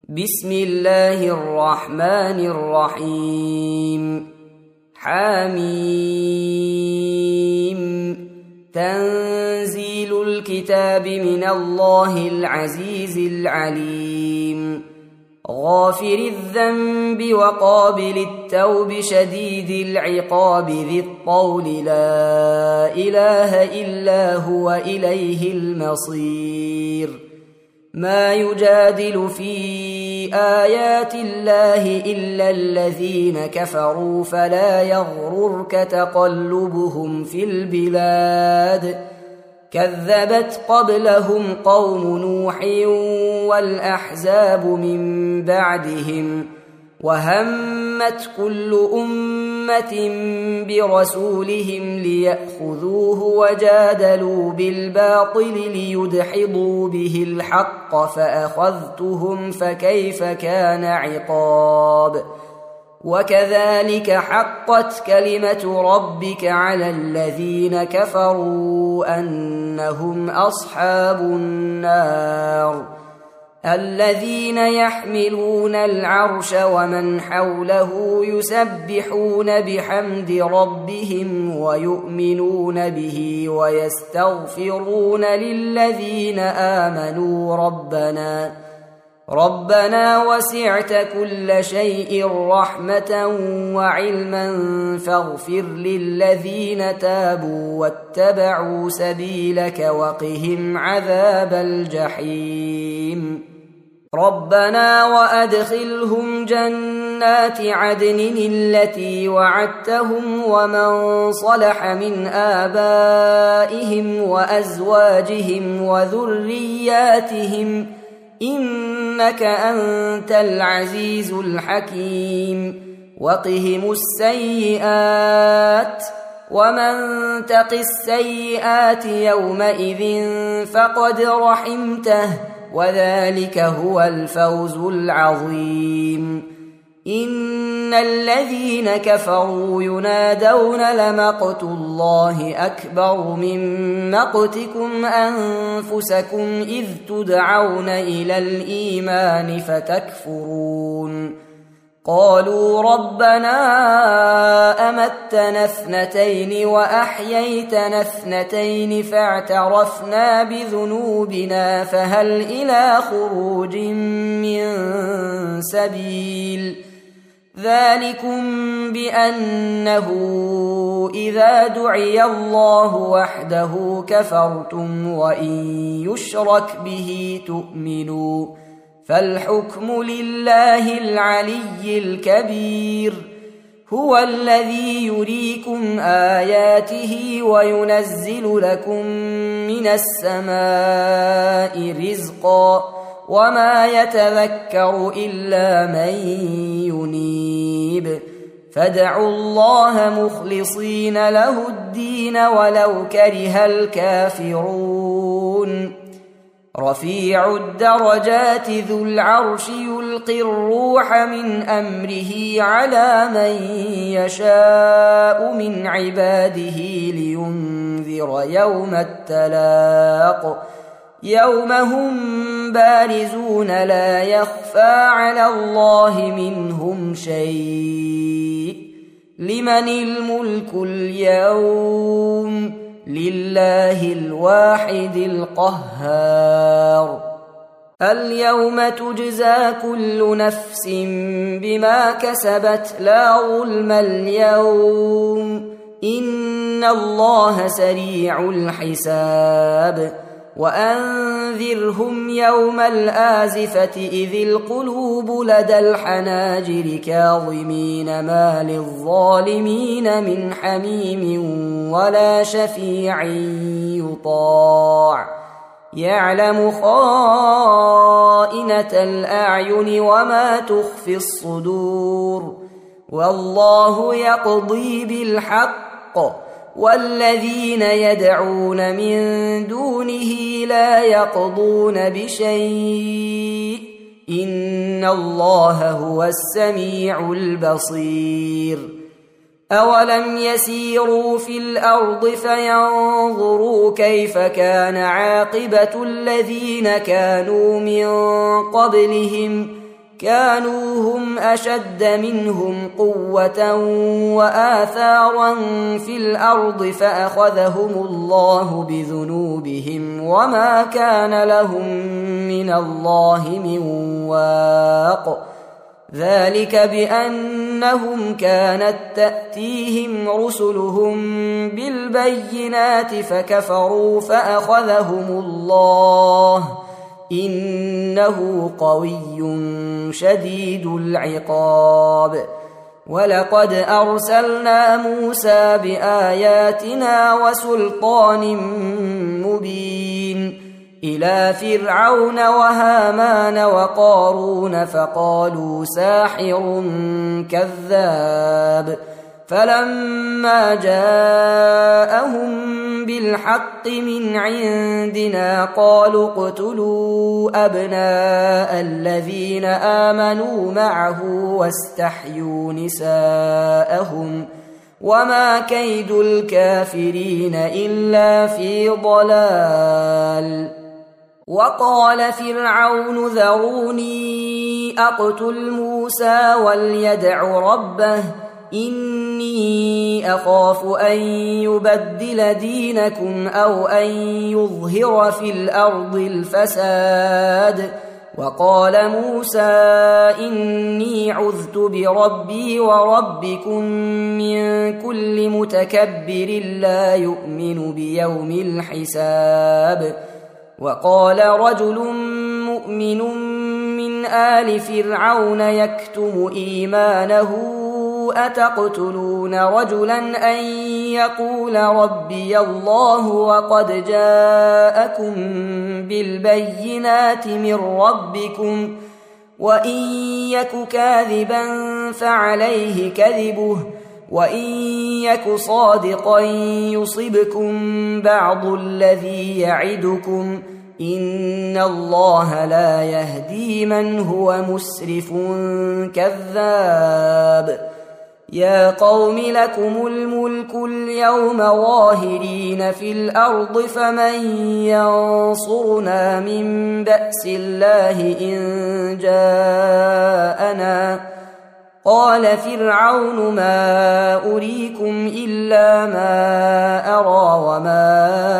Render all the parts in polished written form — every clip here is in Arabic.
بسم الله الرحمن الرحيم. حميم. تنزيل الكتاب من الله العزيز العليم. غافر الذنب وقابل التوب شديد العقاب ذي الطول لا إله إلا هو إليه المصير. ما يجادل في آيات الله إلا الذين كفروا فلا يغررك تقلبهم في البلاد. كذبت قبلهم قوم نوح والأحزاب من بعدهم وهمت كل أمة برسولهم ليأخذوه وجادلوا بالباطل ليدحضوا به الحق فأخذتهم فكيف كان عقاب. وكذلك حقت كلمة ربك على الذين كفروا أنهم أصحاب النار. الذين يحملون العرش ومن حوله يسبحون بحمد ربهم ويؤمنون به ويستغفرون للذين آمنوا ربنا وسعت كل شيء رحمة وعلما فاغفر للذين تابوا واتبعوا سبيلك وقهم عذاب الجحيم. ربنا وأدخلهم جنات عدن التي وعدتهم ومن صلح من آبائهم وأزواجهم وذرياتهم إنك أنت العزيز الحكيم. وقهم السيئات ومن تق السيئات يومئذ فقد رحمته وذلك هو الفوز العظيم. إن الذين كفروا ينادون لمقت الله أكبر من مقتكم أنفسكم إذ تدعون إلى الإيمان فتكفرون. قالوا ربنا أمتنا اثنتين وأحييتنا اثنتين فاعترفنا بذنوبنا فهل إلى خروج من سبيل. ذلكم بأنه إذا دعي الله وحده كفرتم وإن يشرك به تؤمنوا فالحكم لله العلي الكبير. هو الذي يريكم آياته وينزل لكم من السماء رزقا وما يتذكر إلا من ينيب. فادعوا الله مخلصين له الدين ولو كره الكافرون. رفيع الدرجات ذو العرش يلقي الروح من أمره على من يشاء من عباده لينذر يوم التلاق يوم هم بارزون لا يخفى على الله منهم شيء. لمن الملك اليوم؟ لله الواحد القهار. اليوم تجزى كل نفس بما كسبت لا ظلم اليوم إن الله سريع الحساب. وأنذرهم يوم الآزفة إذ القلوب لدى الحناجر كاظمين ما للظالمين من حميم ولا شفيع يطاع. يعلم خائنة الأعين وما تخفي الصدور. والله يقضي بالحق والذين يدعون من دونه لا يقضون بشيء إن الله هو السميع البصير. أولم يسيروا في الأرض فينظروا كيف كان عاقبة الذين كانوا من قبلهم كانوا هم أشد منهم قوة وآثارا في الأرض فأخذهم الله بذنوبهم وما كان لهم من الله من واق ذلك بأنهم كانت تأتيهم رسلهم بالبينات فكفروا فأخذهم الله إنه قوي شديد العقاب ولقد أرسلنا موسى بآياتنا وسلطان مبين إلى فرعون وهامان وقارون فقالوا ساحر كذاب فلما جاءهم بالحق من عندنا قالوا اقتلوا أبناء الذين آمنوا معه واستحيوا نساءهم وما كيد الكافرين إلا في ضلال وقال فرعون ذروني أقتل موسى وليدع ربه إني أخاف أن يبدل دينكم أو أن يظهر في الأرض الفساد وقال موسى إني عذت بربي وربكم من كل متكبر لا يؤمن بيوم الحساب وقال رجل مؤمن من آل فرعون يكتم إيمانه أتقتلون رجلا أن يقول ربي الله وقد جاءكم بالبينات من ربكم وإن يك كاذبا فعليه كذبه وإن يك صادقا يصبكم بعض الذي يعدكم إن الله لا يهدي من هو مسرف كذاب يا قوم لكم الملك اليوم ظاهرين في الأرض فمن ينصرنا من بأس الله إن جاءنا قال فرعون ما أريكم إلا ما أرى وما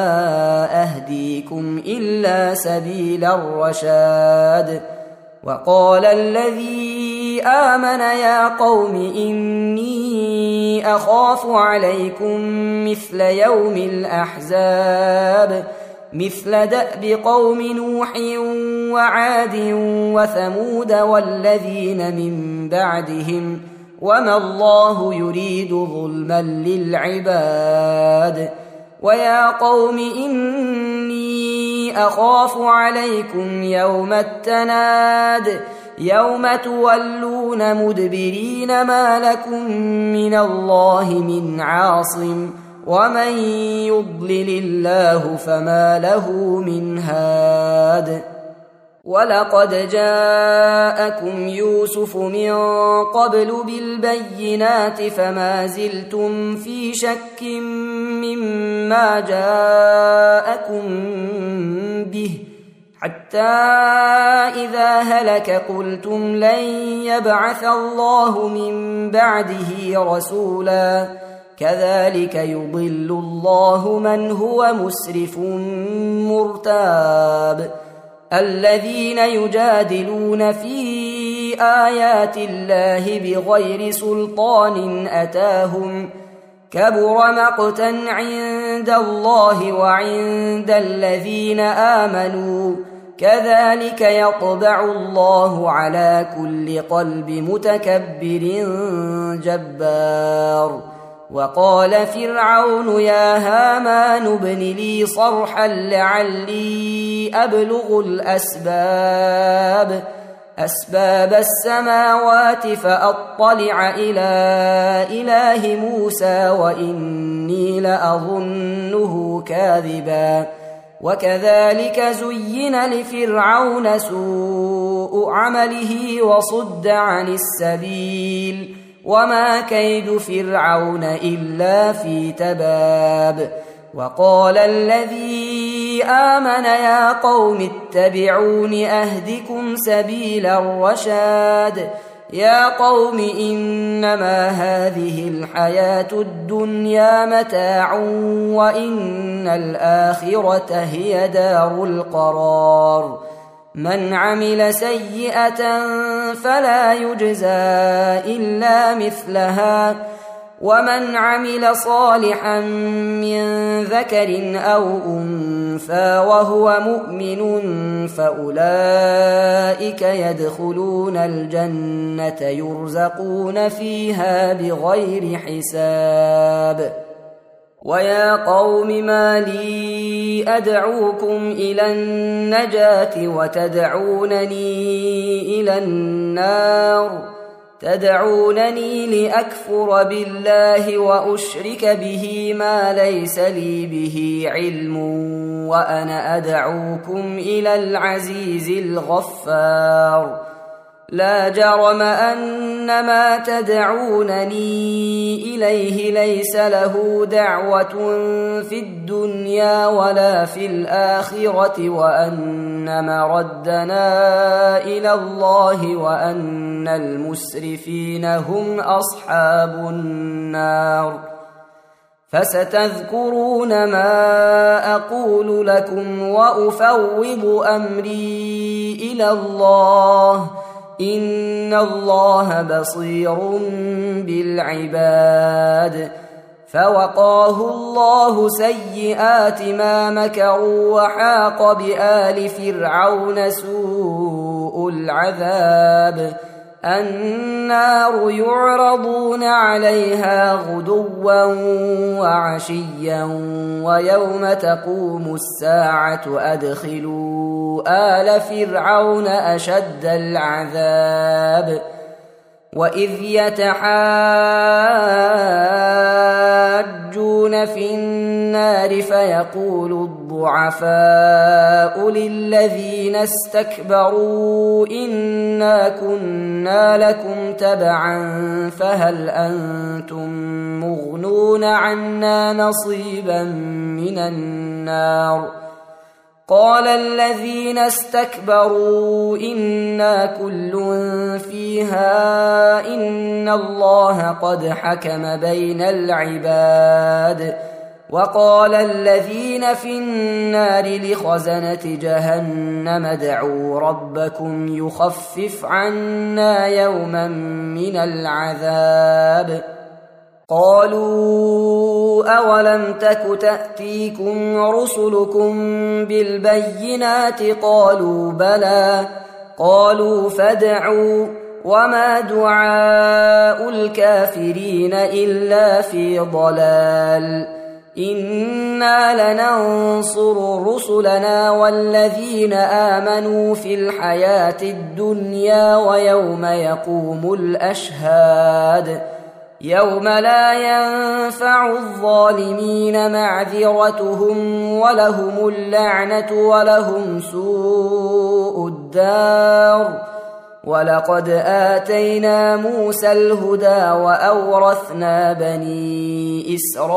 أهديكم إلا سبيل الرشاد وقال الذي آمن يا قوم إني أخاف عليكم مثل يوم الأحزاب مثل دأب قوم نوح وعاد وثمود والذين من بعدهم وما الله يريد ظلما للعباد ويا قوم إني أخاف عليكم يوم التناد يوم تولون مدبرين ما لكم من الله من عاصم ومن يضلل الله فما له من هاد ولقد جاءكم يوسف من قبل بالبينات فما زلتم في شك مما جاءكم به حتى إذا هلك قلتم لن يبعث الله من بعده رسولا كذلك يضل الله من هو مسرف مرتاب الذين يجادلون في آيات الله بغير سلطان أتاهم كبر مقتا عند الله وعند الذين آمنوا كذلك يطبع الله على كل قلب متكبر جبار وقال فرعون يا هامان ابن لي صرحا لعلي أبلغ أسباب السماوات فأطلع إلى إله موسى وإني لأظنه كاذبا وكذلك زين لفرعون سوء عمله وصد عن السبيل وما كيد فرعون إلا في تباب وقال الذي آمن يا قوم اتبعون أهدكم سبيل الرشاد يا قوم إنما هذه الحياة الدنيا متاع وإن الآخرة هي دار القرار من عمل سيئة فلا يجزى إلا مثلها ومن عمل صالحا من ذكر أو أنثى وهو مؤمن فأولئك يدخلون الجنة يرزقون فيها بغير حساب ويا قوم ما لي أدعوكم إلى النجاة وتدعونني إلى النار تدعونني لأكفر بالله وأشرك به ما ليس لي به علم وأنا أدعوكم إلى العزيز الغفار لا جرم أن ما تدعونني إليه ليس له دعوة في الدنيا ولا في الآخرة وأن مردنا إلى الله وأن المسرفين هم أصحاب النار فستذكرون ما أقول لكم وأفوض أمري إلى الله إن الله بصير بالعباد فوقاه الله سيئات ما مكروا وحاق بآل فرعون سوء العذاب النار يعرضون عليها غدوا وعشيا ويوم تقوم الساعة أدخلوا آل فرعون أشد العذاب وإذ يتحاجون في النار فيقول الضعفاء للذين استكبروا إنا كنا لكم تبعا فهل أنتم مغنون عنا نصيبا من النار قال الذين استكبروا إنا كل فيها إن الله قد حكم بين العباد وقال الذين في النار لخزنة جهنم ادعوا ربكم يخفف عنا يوما من العذاب قالوا أولم تك تأتيكم رسلكم بالبينات قالوا بلى قالوا فادعوا وما دعاء الكافرين إلا في ضلال إنا لننصر رسلنا والذين آمنوا في الحياة الدنيا ويوم يقوم الأشهاد يوم لا ينفع الظالمين معذرتهم ولهم اللعنة ولهم سوء الدار ولقد آتينا موسى الهدى وأورثنا بني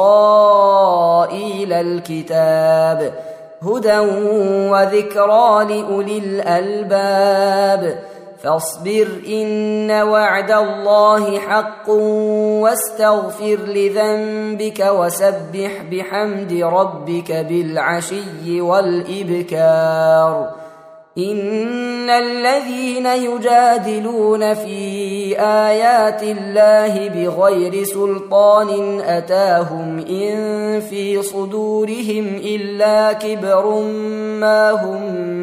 إسرائيل الكتاب هدى وذكرى لأولي الألباب فاصبر إن وعد الله حق واستغفر لذنبك وسبح بحمد ربك بالعشي والإبكار إن الذين يجادلون في آيات الله بغير سلطان أتاهم إن في صدورهم إلا كبر ما هم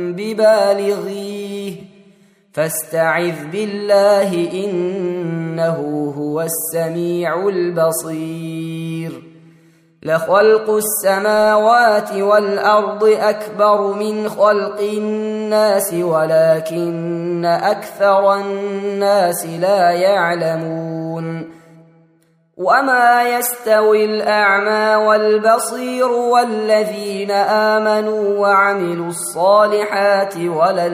ببالغيه فاستعذ بالله إنه هو السميع البصير لخلق السماوات والأرض أكبر من خلق الناس ولكن أكثر الناس لا يعلمون وما يستوي الأعمى والبصير والذين آمنوا وعملوا الصالحات ولا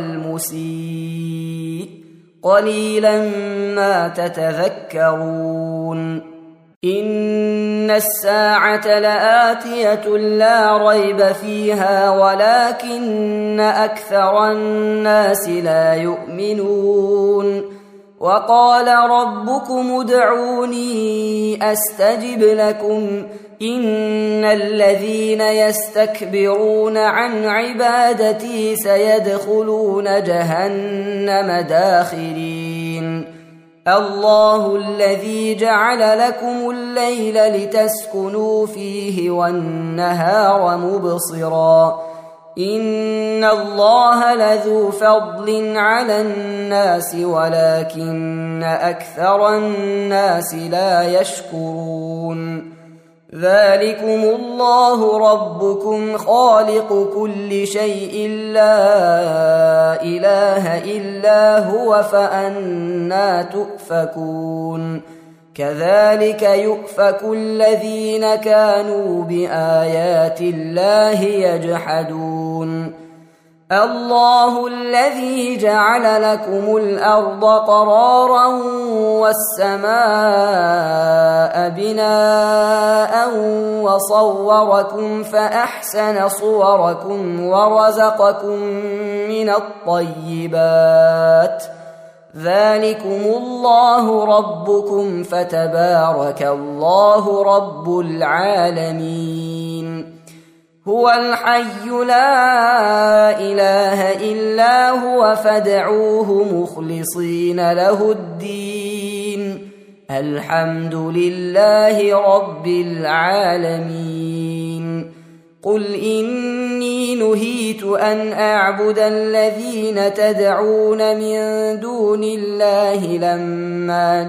المسيء قليلا ما تتذكرون إن الساعة لآتية لا ريب فيها ولكن أكثر الناس لا يؤمنون وقال ربكم ادعوني أستجب لكم إن الذين يستكبرون عن عبادتي سيدخلون جهنم داخرين الله الذي جعل لكم الليل لتسكنوا فيه والنهار مبصرا إن الله لذو فضل على الناس ولكن أكثر الناس لا يشكرون ذلكم الله ربكم خالق كل شيء لا إله إلا هو فأنى تؤفكون كذلك يؤفك الذين كانوا بآيات الله يجحدون الله الذي جعل لكم الأرض قرارا والسماء بناء وصوركم فأحسن صوركم ورزقكم من الطيبات ذلكم الله ربكم فتبارك الله رب العالمين هو الحي لا إله إلا هو فادعوه مخلصين له الدين الحمد لله رب العالمين قل إني نهيت أن أعبد الذين تدعون من دون الله لما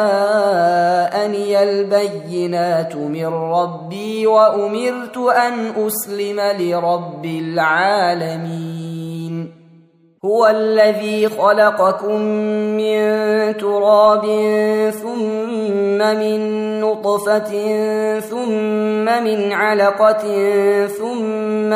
جاءني البينات من ربي وأمرت أن أسلم لرب العالمين هو الذي خلقكم من تراب ثم من نطفة ثم من علقة ثم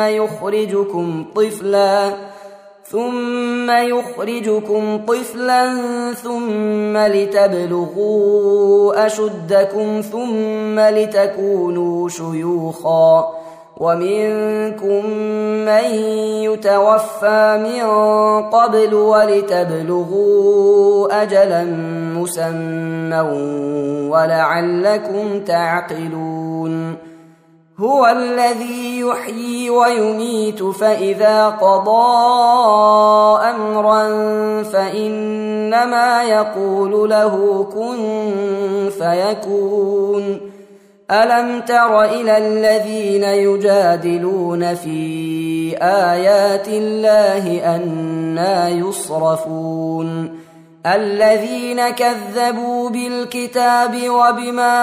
يخرجكم طفلا ثم لتبلغوا أشدكم ثم لتكونوا شيوخا ومنكم من يتوفى من قبل ولتبلغوا أجلا مسمى ولعلكم تعقلون هو الذي يحيي ويميت فإذا قضى أمرا فإنما يقول له كن فيكون ألم تر إلى الذين يجادلون في آيات الله أنى يصرفون الذين كذبوا بالكتاب وبما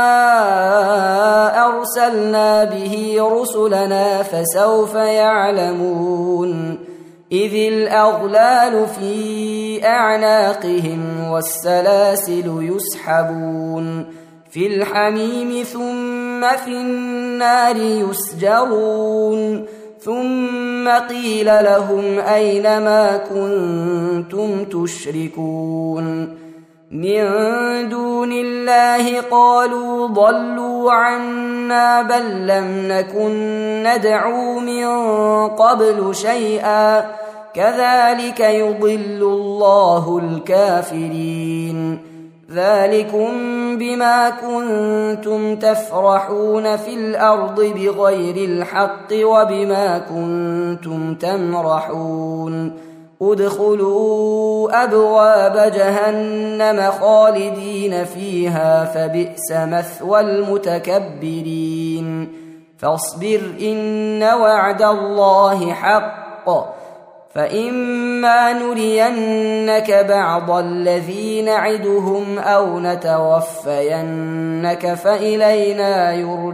أرسلنا به رسلنا فسوف يعلمون إذ الأغلال في أعناقهم والسلاسل يسحبون في الحميم ثم في النار يسجرون ثم قيل لهم أين ما كنتم تشركون من دون الله قالوا ضلوا عنا بل لم نكن ندعو من قبل شيئا كذلك يضل الله الكافرين ذلكم بما كنتم تفرحون في الأرض بغير الحق وبما كنتم تمرحون ادخلوا أبواب جهنم خالدين فيها فبئس مثوى المتكبرين فاصبر إن وعد الله حق فإما نرينك بعض الذي نعدهم أو نتوفينك فإلينا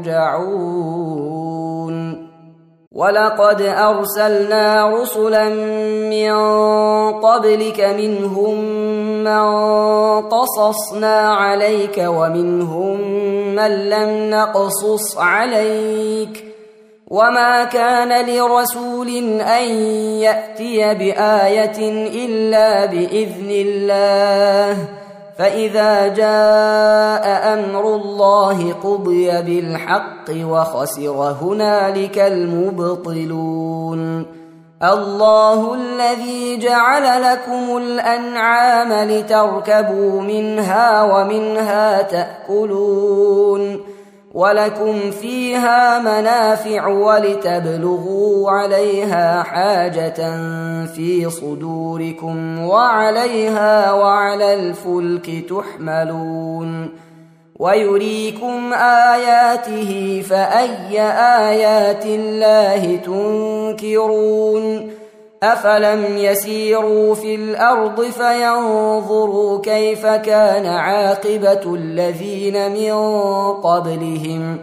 يرجعون ولقد أرسلنا رسلا من قبلك منهم من قصصنا عليك ومنهم من لم نقصص عليك وما كان لرسول أن يأتي بآية إلا بإذن الله فإذا جاء أمر الله قضي بالحق وخسر هنالك المبطلون الله الذي جعل لكم الأنعام لتركبوا منها ومنها تأكلون ولكم فيها منافع ولتبلغوا عليها حاجة في صدوركم وعليها وعلى الفلك تحملون ويريكم آياته فأي آيات الله تنكرون أفلم يسيروا في الأرض فينظروا كيف كان عاقبة الذين من قبلهم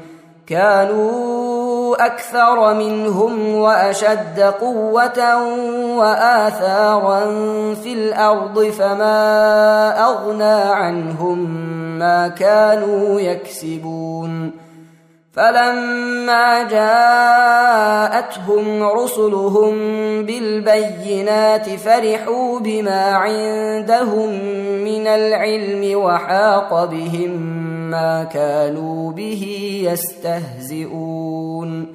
كانوا أكثر منهم وأشد قوة وآثارا في الأرض فما أغنى عنهم ما كانوا يكسبون فلما جاءتهم رسلهم بالبينات فرحوا بما عندهم من العلم وحاق بهم ما كانوا به يستهزئون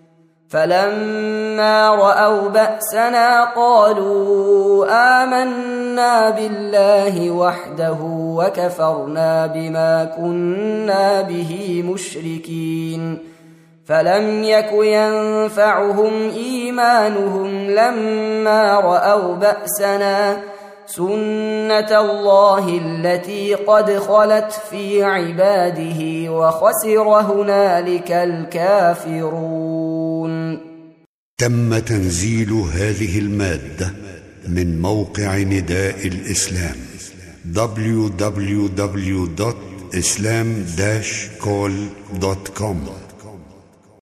فلما رأوا بأسنا قالوا آمنا بالله وحده وكفرنا بما كنا به مشركين فلم يك ينفعهم إيمانهم لما رأوا بأسنا سنة الله التي قد خلت في عباده وخسر هنالك الكافرون. تم تنزيل هذه المادة من موقع نداء الإسلام www.islam-call.com